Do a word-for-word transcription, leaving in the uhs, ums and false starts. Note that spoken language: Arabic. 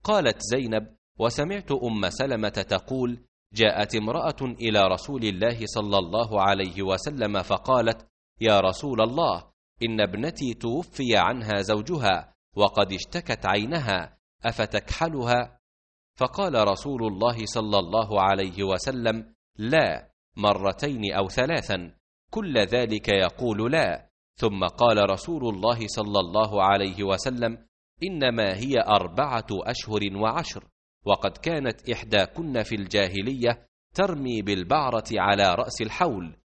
قالت زينب: وسمعت أم سلمة تقول: جاءت امرأة إلى رسول الله صلى الله عليه وسلم فقالت: يا رسول الله، إن ابنتي توفي عنها زوجها وقد اشتكت عينها، أفتكحلها؟ فقال رسول الله صلى الله عليه وسلم: لا، مرتين أو ثلاثا، كل ذلك يقول لا. ثم قال رسول الله صلى الله عليه وسلم: إنما هي أربعة أشهر وعشر، وقد كانت إحداكن في الجاهلية ترمي بالبعرة على رأس الحول،